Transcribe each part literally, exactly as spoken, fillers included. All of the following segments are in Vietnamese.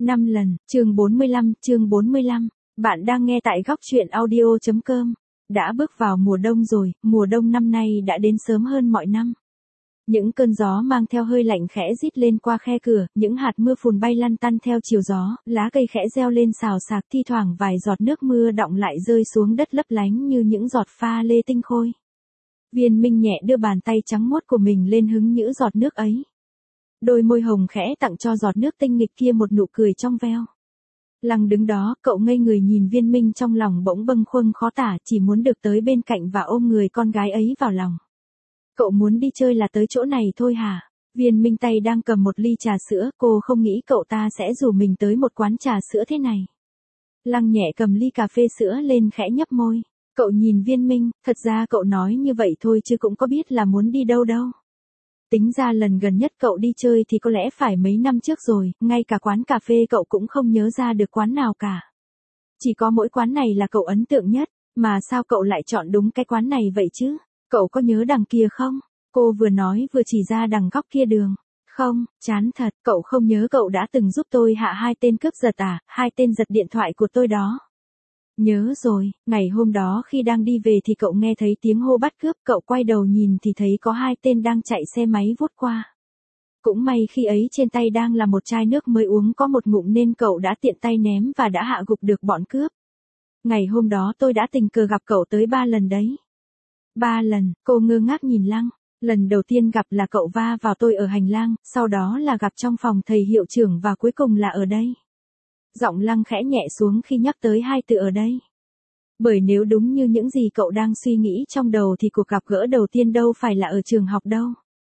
năm lần, chương bốn mươi lăm, chương bốn mươi lăm. Bạn đang nghe tại góc truyện audio chấm com. Đã bước vào mùa đông rồi, mùa đông năm nay đã đến sớm hơn mọi năm. Những cơn gió mang theo hơi lạnh khẽ rít lên qua khe cửa, những hạt mưa phùn bay lăn tăn theo chiều gió, lá cây khẽ reo lên xào xạc, thi thoảng vài giọt nước mưa đọng lại rơi xuống đất lấp lánh như những giọt pha lê tinh khôi. Viên Minh nhẹ đưa bàn tay trắng muốt của mình lên hứng những giọt nước ấy. Đôi môi hồng khẽ tặng cho giọt nước tinh nghịch kia một nụ cười trong veo. Lăng đứng đó, cậu ngây người nhìn Viên Minh, trong lòng bỗng bâng khuâng khó tả, chỉ muốn được tới bên cạnh và ôm người con gái ấy vào lòng. Cậu muốn đi chơi là tới chỗ này thôi hả? Viên Minh tay đang cầm một ly trà sữa, cô không nghĩ cậu ta sẽ rủ mình tới một quán trà sữa thế này. Lăng nhẹ cầm ly cà phê sữa lên khẽ nhấp môi. Cậu nhìn Viên Minh, thật ra cậu nói như vậy thôi chứ cũng có biết là muốn đi đâu đâu. Tính ra lần gần nhất cậu đi chơi thì có lẽ phải mấy năm trước rồi, ngay cả quán cà phê cậu cũng không nhớ ra được quán nào cả. Chỉ có mỗi quán này là cậu ấn tượng nhất, mà sao cậu lại chọn đúng cái quán này vậy chứ? Cậu có nhớ đằng kia không? Cô vừa nói vừa chỉ ra đằng góc kia đường. Không, chán thật, cậu không nhớ cậu đã từng giúp tôi hạ hai tên cướp giật à, hai tên giật điện thoại của tôi đó. Nhớ rồi, ngày hôm đó khi đang đi về thì cậu nghe thấy tiếng hô bắt cướp, cậu quay đầu nhìn thì thấy có hai tên đang chạy xe máy vút qua. Cũng may khi ấy trên tay đang là một chai nước mới uống có một ngụm nên cậu đã tiện tay ném và đã hạ gục được bọn cướp. Ngày hôm đó tôi đã tình cờ gặp cậu tới ba lần đấy. Ba lần, cô ngơ ngác nhìn Lăng. Lần đầu tiên gặp là cậu va vào tôi ở hành lang, sau đó là gặp trong phòng thầy hiệu trưởng và cuối cùng là ở đây. Giọng Lăng khẽ nhẹ xuống khi nhắc tới hai từ ở đây. Bởi nếu đúng như những gì cậu đang suy nghĩ trong đầu thì cuộc gặp gỡ đầu tiên đâu phải là ở trường học đâu.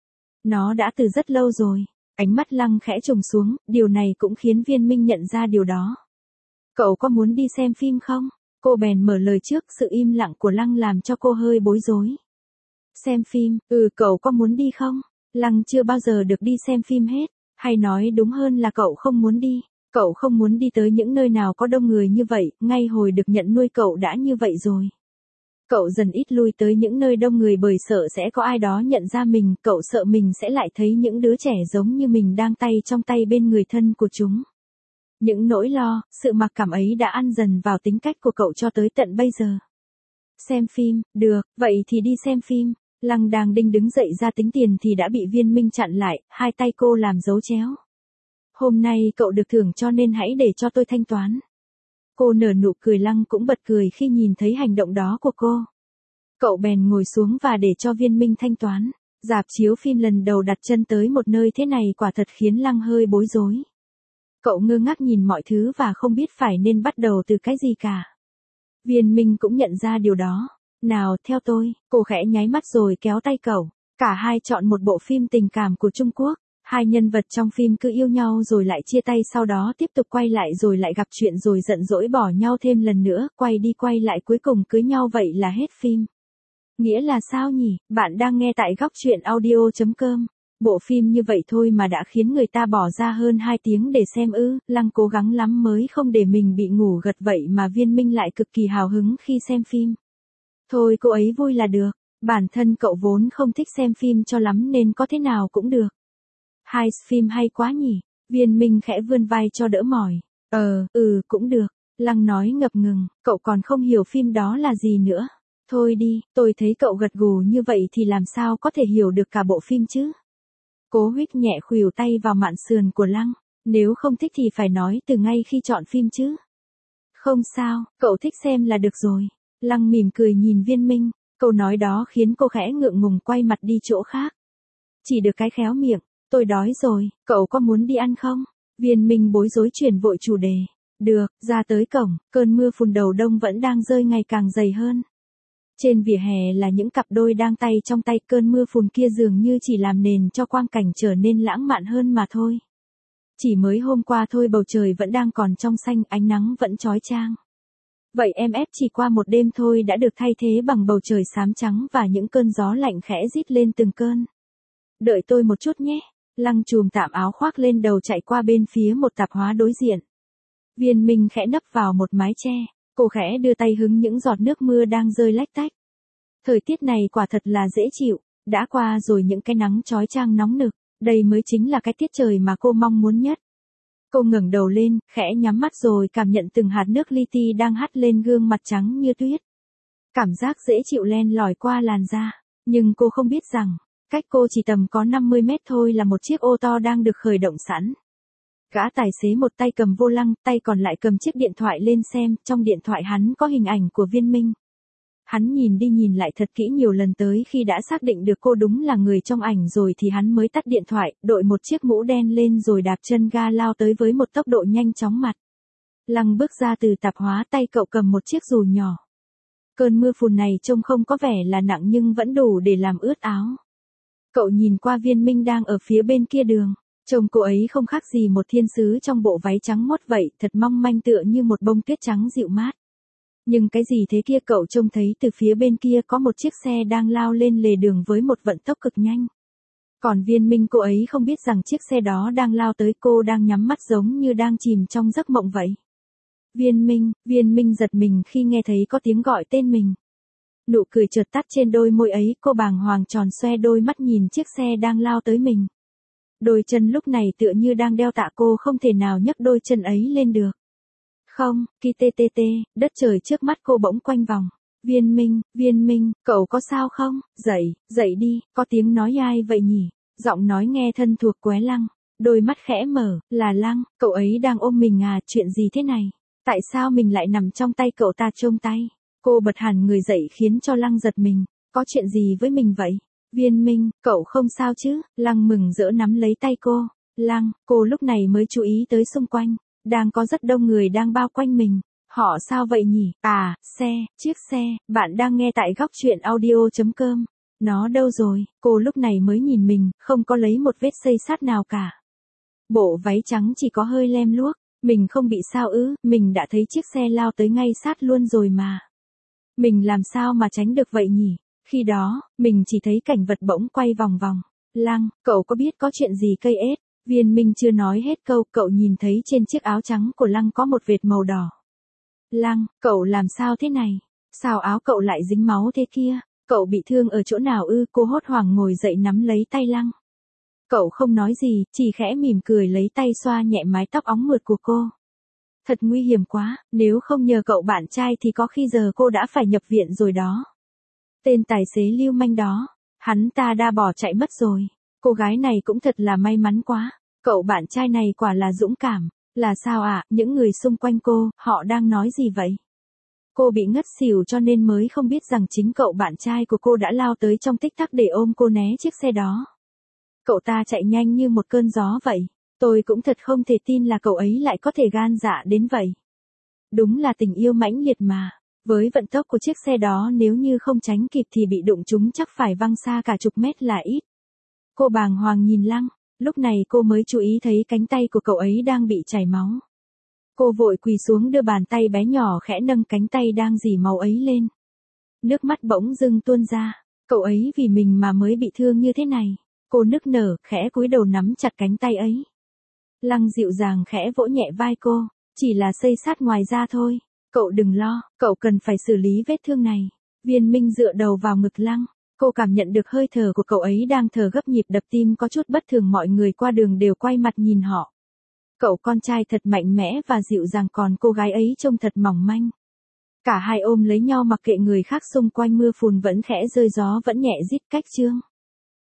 Nó đã từ rất lâu rồi. Ánh mắt Lăng khẽ trùng xuống, điều này cũng khiến Viên Minh nhận ra điều đó. Cậu có muốn đi xem phim không? Cô bèn mở lời trước, sự im lặng của Lăng làm cho cô hơi bối rối. Xem phim, ừ cậu có muốn đi không? Lăng chưa bao giờ được đi xem phim hết, hay nói đúng hơn là cậu không muốn đi. Cậu không muốn đi tới những nơi nào có đông người như vậy, ngay hồi được nhận nuôi cậu đã như vậy rồi. Cậu dần ít lui tới những nơi đông người bởi sợ sẽ có ai đó nhận ra mình, cậu sợ mình sẽ lại thấy những đứa trẻ giống như mình đang tay trong tay bên người thân của chúng. Những nỗi lo, sự mặc cảm ấy đã ăn dần vào tính cách của cậu cho tới tận bây giờ. Xem phim, được, vậy thì đi xem phim. Lăng đang định đứng dậy ra tính tiền thì đã bị Viên Minh chặn lại, hai tay cô làm dấu chéo. Hôm nay cậu được thưởng cho nên hãy để cho tôi thanh toán. Cô nở nụ cười, Lăng cũng bật cười khi nhìn thấy hành động đó của cô. Cậu bèn ngồi xuống và để cho Viên Minh thanh toán. Rạp chiếu phim lần đầu đặt chân tới một nơi thế này quả thật khiến Lăng hơi bối rối. Cậu ngơ ngác nhìn mọi thứ và không biết phải nên bắt đầu từ cái gì cả. Viên Minh cũng nhận ra điều đó. Nào theo tôi, cô khẽ nháy mắt rồi kéo tay cậu. Cả hai chọn một bộ phim tình cảm của Trung Quốc. Hai nhân vật trong phim cứ yêu nhau rồi lại chia tay, sau đó tiếp tục quay lại rồi lại gặp chuyện rồi giận dỗi bỏ nhau thêm lần nữa, quay đi quay lại cuối cùng cưới nhau, vậy là hết phim. Nghĩa là sao nhỉ? Bạn đang nghe tại góc truyện audio chấm com. Bộ phim như vậy thôi mà đã khiến người ta bỏ ra hơn hai tiếng để xem ư? Lăng cố gắng lắm mới không để mình bị ngủ gật, vậy mà Viên Minh lại cực kỳ hào hứng khi xem phim. Thôi cô ấy vui là được, bản thân cậu vốn không thích xem phim cho lắm nên có thế nào cũng được. Hai phim hay quá nhỉ? Viên Minh khẽ vươn vai cho đỡ mỏi. Ờ, ừ, cũng được. Lăng nói ngập ngừng, cậu còn không hiểu phim đó là gì nữa. Thôi đi, tôi thấy cậu gật gù như vậy thì làm sao có thể hiểu được cả bộ phim chứ? Cố huých nhẹ khuỷu tay vào mạn sườn của Lăng. Nếu không thích thì phải nói từ ngay khi chọn phim chứ. Không sao, cậu thích xem là được rồi. Lăng mỉm cười nhìn Viên Minh, câu nói đó khiến cô khẽ ngượng ngùng quay mặt đi chỗ khác. Chỉ được cái khéo miệng. Tôi đói rồi, cậu có muốn đi ăn không? Viên Minh bối rối chuyển vội chủ đề. Được, ra tới cổng, cơn mưa phùn đầu đông vẫn đang rơi ngày càng dày hơn. Trên vỉa hè là những cặp đôi đang tay trong tay, cơn mưa phùn kia dường như chỉ làm nền cho quang cảnh trở nên lãng mạn hơn mà thôi. Chỉ mới hôm qua thôi bầu trời vẫn đang còn trong xanh, ánh nắng vẫn chói chang. Vậy em ép chỉ qua một đêm thôi đã được thay thế bằng bầu trời xám trắng và những cơn gió lạnh khẽ rít lên từng cơn. Đợi tôi một chút nhé. Lăng chùm tạm áo khoác lên đầu chạy qua bên phía một tạp hóa đối diện. Viên Minh khẽ nấp vào một mái che, cô khẽ đưa tay hứng những giọt nước mưa đang rơi lách tách. Thời tiết này quả thật là dễ chịu, đã qua rồi những cái nắng chói chang nóng nực, đây mới chính là cái tiết trời mà cô mong muốn nhất. Cô ngẩng đầu lên, khẽ nhắm mắt rồi cảm nhận từng hạt nước li ti đang hắt lên gương mặt trắng như tuyết. Cảm giác dễ chịu len lỏi qua làn da, nhưng cô không biết rằng, cách cô chỉ tầm có năm mươi mét thôi là một chiếc ô to đang được khởi động sẵn. Gã tài xế một tay cầm vô lăng, tay còn lại cầm chiếc điện thoại lên xem, trong điện thoại hắn có hình ảnh của Viên Minh. Hắn nhìn đi nhìn lại thật kỹ nhiều lần tới khi đã xác định được cô đúng là người trong ảnh rồi thì hắn mới tắt điện thoại, đội một chiếc mũ đen lên rồi đạp chân ga lao tới với một tốc độ nhanh chóng mặt. Lăng bước ra từ tạp hóa, tay cậu cầm một chiếc dù nhỏ. Cơn mưa phùn này trông không có vẻ là nặng nhưng vẫn đủ để làm ướt áo. Cậu nhìn qua Viên Minh đang ở phía bên kia đường. Trông cô ấy không khác gì một thiên sứ trong bộ váy trắng mốt vậy, thật mong manh tựa như một bông tuyết trắng dịu mát. Nhưng cái gì thế kia, cậu trông thấy từ phía bên kia có một chiếc xe đang lao lên lề đường với một vận tốc cực nhanh. Còn Viên Minh, cô ấy không biết rằng chiếc xe đó đang lao tới, cô đang nhắm mắt giống như đang chìm trong giấc mộng vậy. Viên Minh, Viên Minh giật mình khi nghe thấy có tiếng gọi tên mình. Nụ cười chợt tắt trên đôi môi ấy, cô bàng hoàng tròn xoe đôi mắt nhìn chiếc xe đang lao tới mình. Đôi chân lúc này tựa như đang đeo tạ, cô không thể nào nhấc đôi chân ấy lên được. Không, ki tê tê tê, đất trời trước mắt cô bỗng quanh vòng. Viên Minh, Viên Minh, cậu có sao không? Dậy, dậy đi, có tiếng nói ai vậy nhỉ? Giọng nói nghe thân thuộc Quế Lăng. Đôi mắt khẽ mở, là Lăng, cậu ấy đang ôm mình à, chuyện gì thế này? Tại sao mình lại nằm trong tay cậu ta trông tay? Cô bật hẳn người dậy khiến cho Lăng giật mình. Có chuyện gì với mình vậy? Viên Minh, cậu không sao chứ? Lăng mừng rỡ nắm lấy tay cô. Lăng, cô lúc này mới chú ý tới xung quanh. Đang có rất đông người đang bao quanh mình. Họ sao vậy nhỉ? À, xe, chiếc xe, bạn đang nghe tại góc truyện audio chấm com. Nó đâu rồi? Cô lúc này mới nhìn mình, không có lấy một vết xây sát nào cả. Bộ váy trắng chỉ có hơi lem luốc. Mình không bị sao ư? Mình đã thấy chiếc xe lao tới ngay sát luôn rồi mà. Mình làm sao mà tránh được vậy nhỉ? Khi đó, mình chỉ thấy cảnh vật bỗng quay vòng vòng. Lăng, cậu có biết có chuyện gì cây ết? Viên Minh chưa nói hết câu, cậu nhìn thấy trên chiếc áo trắng của Lăng có một vệt màu đỏ. Lăng, cậu làm sao thế này? Sao áo cậu lại dính máu thế kia? Cậu bị thương ở chỗ nào ư? Cô hốt hoảng ngồi dậy nắm lấy tay Lăng. Cậu không nói gì, chỉ khẽ mỉm cười lấy tay xoa nhẹ mái tóc óng mượt của cô. Thật nguy hiểm quá, nếu không nhờ cậu bạn trai thì có khi giờ cô đã phải nhập viện rồi đó. Tên tài xế lưu manh đó, hắn ta đã bỏ chạy mất rồi. Cô gái này cũng thật là may mắn quá. Cậu bạn trai này quả là dũng cảm. Là sao ạ? À? Những người xung quanh cô, họ đang nói gì vậy? Cô bị ngất xỉu cho nên mới không biết rằng chính cậu bạn trai của cô đã lao tới trong tích tắc để ôm cô né chiếc xe đó. Cậu ta chạy nhanh như một cơn gió vậy. Tôi cũng thật không thể tin là cậu ấy lại có thể gan dạ đến vậy. Đúng là tình yêu mãnh liệt mà. Với vận tốc của chiếc xe đó, nếu như không tránh kịp thì bị đụng trúng chắc phải văng xa cả chục mét là ít. Cô bàng hoàng nhìn Lăng, lúc này cô mới chú ý thấy cánh tay của cậu ấy đang bị chảy máu. Cô vội quỳ xuống đưa bàn tay bé nhỏ khẽ nâng cánh tay đang rỉ máu ấy lên. Nước mắt bỗng dưng tuôn ra, cậu ấy vì mình mà mới bị thương như thế này. Cô nức nở, khẽ cúi đầu nắm chặt cánh tay ấy. Lăng dịu dàng khẽ vỗ nhẹ vai cô, chỉ là xây sát ngoài da thôi. Cậu đừng lo, cậu cần phải xử lý vết thương này. Viên Minh dựa đầu vào ngực Lăng. Cô cảm nhận được hơi thở của cậu ấy đang thở gấp, nhịp đập tim có chút bất thường, mọi người qua đường đều quay mặt nhìn họ. Cậu con trai thật mạnh mẽ và dịu dàng, còn cô gái ấy trông thật mỏng manh. Cả hai ôm lấy nhau mặc kệ người khác xung quanh, mưa phùn vẫn khẽ rơi, gió vẫn nhẹ rít cách chương.